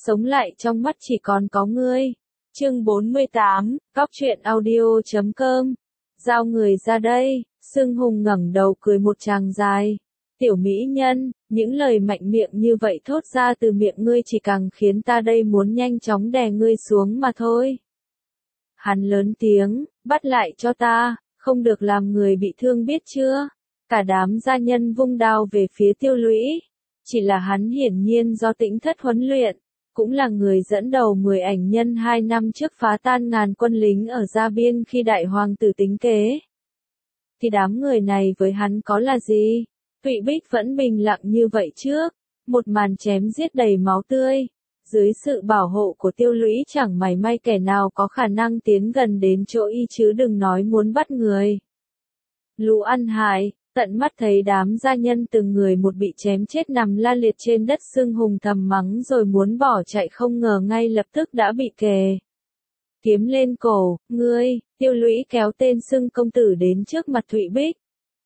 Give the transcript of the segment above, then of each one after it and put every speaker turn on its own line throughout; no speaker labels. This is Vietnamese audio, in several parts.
sống lại trong mắt chỉ còn có ngươi. Chương 48, Góc truyện audio.com. Giao người ra đây, Sương Hùng ngẩng đầu cười một tràng dài. Tiểu mỹ nhân, những lời mạnh miệng như vậy thốt ra từ miệng ngươi chỉ càng khiến ta đây muốn nhanh chóng đè ngươi xuống mà thôi. Hắn lớn tiếng, bắt lại cho ta, không được làm người bị thương biết chưa? Cả đám gia nhân vung đao về phía Tiêu Lũy. Chỉ là hắn hiển nhiên do Tĩnh Thất huấn luyện, cũng là người dẫn đầu 10 ảnh nhân 2 năm trước phá tan ngàn quân lính ở Gia Biên khi đại hoàng tử tính kế. Thì đám người này với hắn có là gì? Thụy Bích vẫn bình lặng như vậy trước, một màn chém giết đầy máu tươi. Dưới sự bảo hộ của Tiêu Lũy chẳng mảy may kẻ nào có khả năng tiến gần đến chỗ y chứ đừng nói muốn bắt người. Lũ ăn hại, tận mắt thấy đám gia nhân từng người một bị chém chết nằm la liệt trên đất, Sương Hùng thầm mắng rồi muốn bỏ chạy, không ngờ ngay lập tức đã bị kề kiếm lên cổ. Ngươi, Tiêu Lũy kéo tên Sương công tử đến trước mặt Thụy Bích.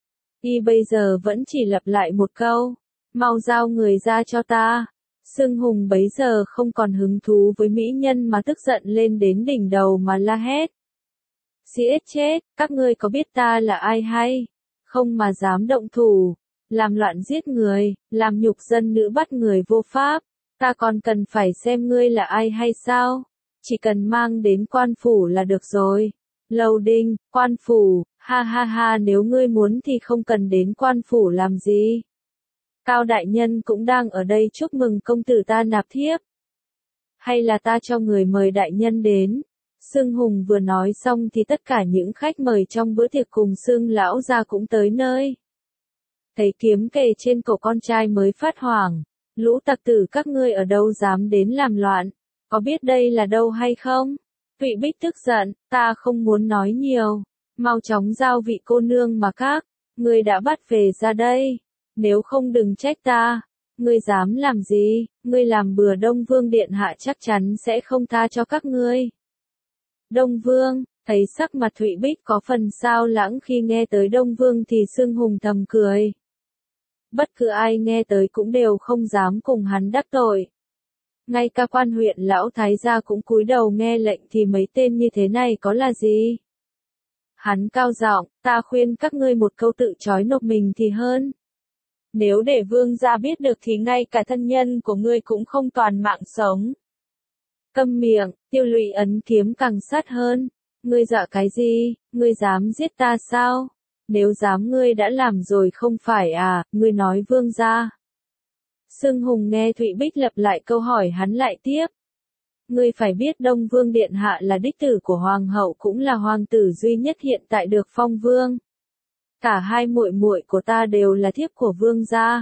Y bây giờ vẫn chỉ lặp lại một câu, mau giao người ra cho ta. Sương Hùng bấy giờ không còn hứng thú với mỹ nhân mà tức giận lên đến đỉnh đầu mà la hét. Giết chết, các ngươi có biết ta là ai hay? Không mà dám động thủ, làm loạn giết người, làm nhục dân nữ bắt người vô pháp, ta còn cần phải xem ngươi là ai hay sao? Chỉ cần mang đến quan phủ là được rồi. Lầu Đinh, quan phủ, ha ha ha, nếu ngươi muốn thì không cần đến quan phủ làm gì. Cao đại nhân cũng đang ở đây chúc mừng công tử ta nạp thiếp. Hay là ta cho người mời đại nhân đến? Sương Hùng vừa nói xong thì tất cả những khách mời trong bữa tiệc cùng Sương lão gia cũng tới nơi. Thấy kiếm kề trên cổ con trai mới phát hoảng. Lũ tặc tử các ngươi ở đâu dám đến làm loạn? Có biết đây là đâu hay không? Thụy Bích tức giận, ta không muốn nói nhiều. Mau chóng giao vị cô nương mà các ngươi đã bắt về ra đây. Nếu không đừng trách ta. Ngươi dám làm gì? Ngươi làm bừa Đông Vương điện hạ chắc chắn sẽ không tha cho các ngươi. Đông Vương, thấy sắc mặt Thụy Bích có phần sao lãng khi nghe tới Đông Vương thì Sương Hùng thầm cười. Bất cứ ai nghe tới cũng đều không dám cùng hắn đắc tội. Ngay cả quan huyện lão thái gia cũng cúi đầu nghe lệnh thì mấy tên như thế này có là gì? Hắn cao giọng, ta khuyên các ngươi một câu tự trói nộp mình thì hơn. Nếu để vương gia biết được thì ngay cả thân nhân của ngươi cũng không toàn mạng sống. Câm miệng, Tiêu Lụy ấn kiếm càng sát hơn. Ngươi dọa cái gì, ngươi dám giết ta sao? Nếu dám ngươi đã làm rồi không phải à, ngươi nói vương gia. Sương Hùng nghe Thụy Bích lặp lại câu hỏi hắn lại tiếp. Ngươi phải biết Đông Vương điện hạ là đích tử của hoàng hậu, cũng là hoàng tử duy nhất hiện tại được phong vương. Cả hai muội muội của ta đều là thiếp của vương gia.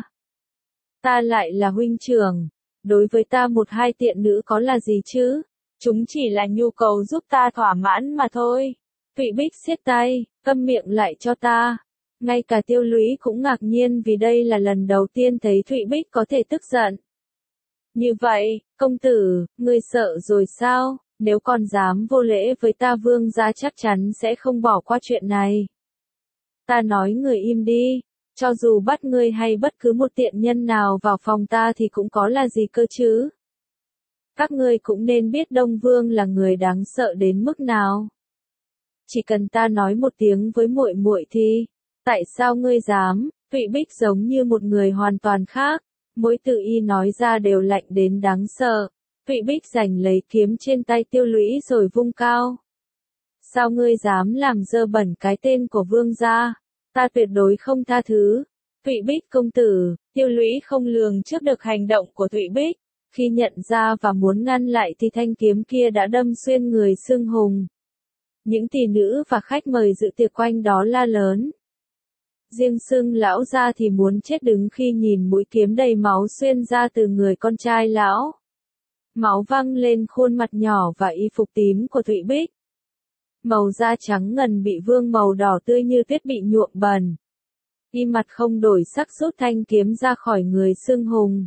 Ta lại là huynh trưởng. Đối với ta một hai tiện nữ có là gì chứ? Chúng chỉ là nhu cầu giúp ta thỏa mãn mà thôi. Thụy Bích siết tay, câm miệng lại cho ta. Ngay cả Tiêu Lũy cũng ngạc nhiên vì đây là lần đầu tiên thấy Thụy Bích có thể tức giận. Như vậy, công tử, ngươi sợ rồi sao? Nếu còn dám vô lễ với ta, vương gia chắc chắn sẽ không bỏ qua chuyện này. Ta nói người im đi. Cho dù bắt ngươi hay bất cứ một tiện nhân nào vào phòng ta thì cũng có là gì cơ chứ? Các ngươi cũng nên biết Đông Vương là người đáng sợ đến mức nào. Chỉ cần ta nói một tiếng với muội muội thì, tại sao ngươi dám? Thụy Bích giống như một người hoàn toàn khác, mỗi từ y nói ra đều lạnh đến đáng sợ. Thụy Bích giành lấy kiếm trên tay Tiêu Lũy rồi vung cao. Sao ngươi dám làm dơ bẩn cái tên của vương gia? Ta tuyệt đối không tha thứ. Thụy Bích công tử, Tiêu Lũy không lường trước được hành động của Thụy Bích. Khi nhận ra và muốn ngăn lại thì thanh kiếm kia đã đâm xuyên người Sương Hùng. Những tỷ nữ và khách mời dự tiệc quanh đó la lớn. Riêng Sương lão gia thì muốn chết đứng khi nhìn mũi kiếm đầy máu xuyên ra từ người con trai lão. Máu văng lên khuôn mặt nhỏ và y phục tím của Thụy Bích. Màu da trắng ngần bị vương màu đỏ tươi như tuyết bị nhuộm bẩn. Y mặt không đổi sắc rút thanh kiếm ra khỏi người Sương Hùng.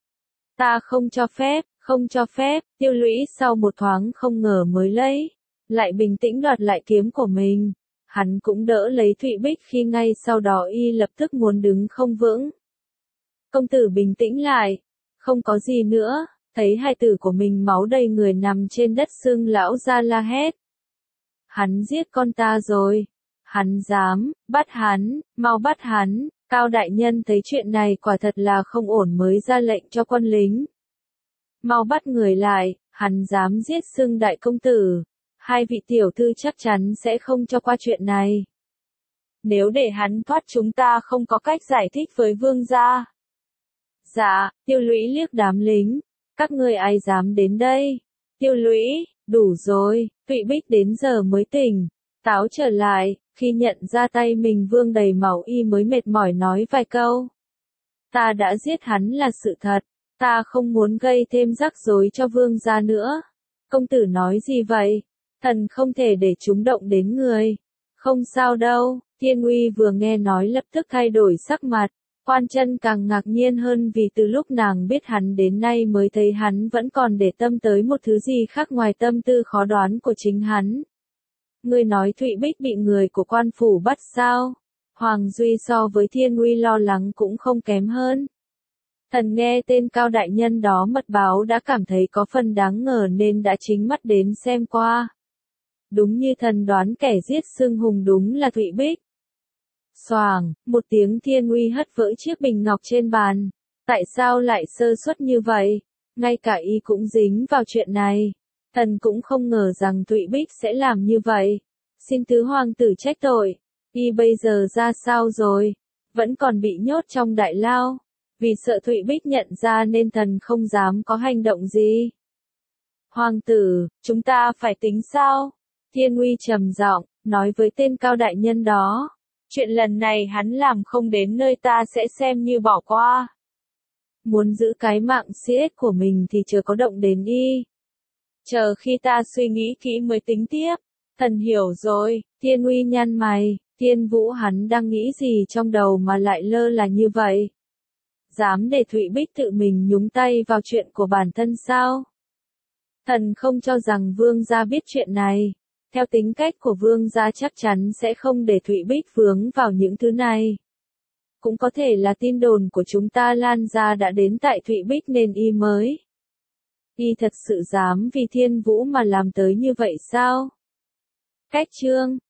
Ta không cho phép, không cho phép. Tiêu Lũy sau một thoáng không ngờ mới lại bình tĩnh đoạt lại kiếm của mình. Hắn cũng đỡ lấy Thụy Bích khi ngay sau đó y lập tức muốn đứng không vững. Công tử bình tĩnh lại, không có gì nữa, thấy hài tử của mình máu đầy người nằm trên đất sưng lão ra la hét. Hắn giết con ta rồi. Hắn dám, bắt hắn, mau bắt hắn. Cao đại nhân thấy chuyện này quả thật là không ổn mới ra lệnh cho quân lính. Mau bắt người lại, hắn dám giết Sưng đại công tử. Hai vị tiểu thư chắc chắn sẽ không cho qua chuyện này. Nếu để hắn thoát chúng ta không có cách giải thích với vương gia. Dạ, Tiêu Lũy liếc đám lính. Các ngươi ai dám đến đây? Tiêu Lũy, đủ rồi, Thụy Bích đến giờ mới tỉnh. Táo trở lại, khi nhận ra tay mình vương đầy máu y mới mệt mỏi nói vài câu. Ta đã giết hắn là sự thật, ta không muốn gây thêm rắc rối cho vương gia nữa. Công tử nói gì vậy? Thần không thể để chúng động đến người. Không sao đâu, Thiên Uy vừa nghe nói lập tức thay đổi sắc mặt. Quan Chân càng ngạc nhiên hơn vì từ lúc nàng biết hắn đến nay mới thấy hắn vẫn còn để tâm tới một thứ gì khác ngoài tâm tư khó đoán của chính hắn. Ngươi nói Thụy Bích bị người của quan phủ bắt sao? Hoàng Duy so với Thiên Uy lo lắng cũng không kém hơn. Thần nghe tên Cao đại nhân đó mật báo đã cảm thấy có phần đáng ngờ nên đã chính mắt đến xem qua. Đúng như thần đoán kẻ giết Sương Hùng đúng là Thụy Bích. Xoàng, một tiếng Thiên Uy hất vỡ chiếc bình ngọc trên bàn. Tại sao lại sơ suất như vậy? Ngay cả y cũng dính vào chuyện này. Thần cũng không ngờ rằng Thụy Bích sẽ làm như vậy. Xin tứ hoàng tử trách tội. Y bây giờ ra sao rồi? Vẫn còn bị nhốt trong đại lao. Vì sợ Thụy Bích nhận ra nên thần không dám có hành động gì. Hoàng tử, chúng ta phải tính sao? Thiên Uy trầm giọng, nói với tên Cao đại nhân đó. Chuyện lần này hắn làm không đến nơi ta sẽ xem như bỏ qua. Muốn giữ cái mạng CS của mình thì chưa có động đến y. Chờ khi ta suy nghĩ kỹ mới tính tiếp. Thần hiểu rồi, Thiên Uy nhăn mày, Thiên Vũ hắn đang nghĩ gì trong đầu mà lại lơ là như vậy? Dám để Thụy Bích tự mình nhúng tay vào chuyện của bản thân sao? Thần không cho rằng vương gia biết chuyện này. Theo tính cách của vương gia chắc chắn sẽ không để Thụy Bích vướng vào những thứ này. Cũng có thể là tin đồn của chúng ta lan ra đã đến tại Thụy Bích nên y mới. Y thật sự dám vì Thiên Vũ mà làm tới như vậy sao? Cách chương